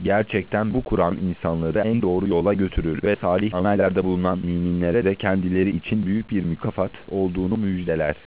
Gerçekten bu Kur'an insanları en doğru yola götürür ve salih amellerde bulunan müminlere de kendileri için büyük bir mükafat olduğunu müjdeler.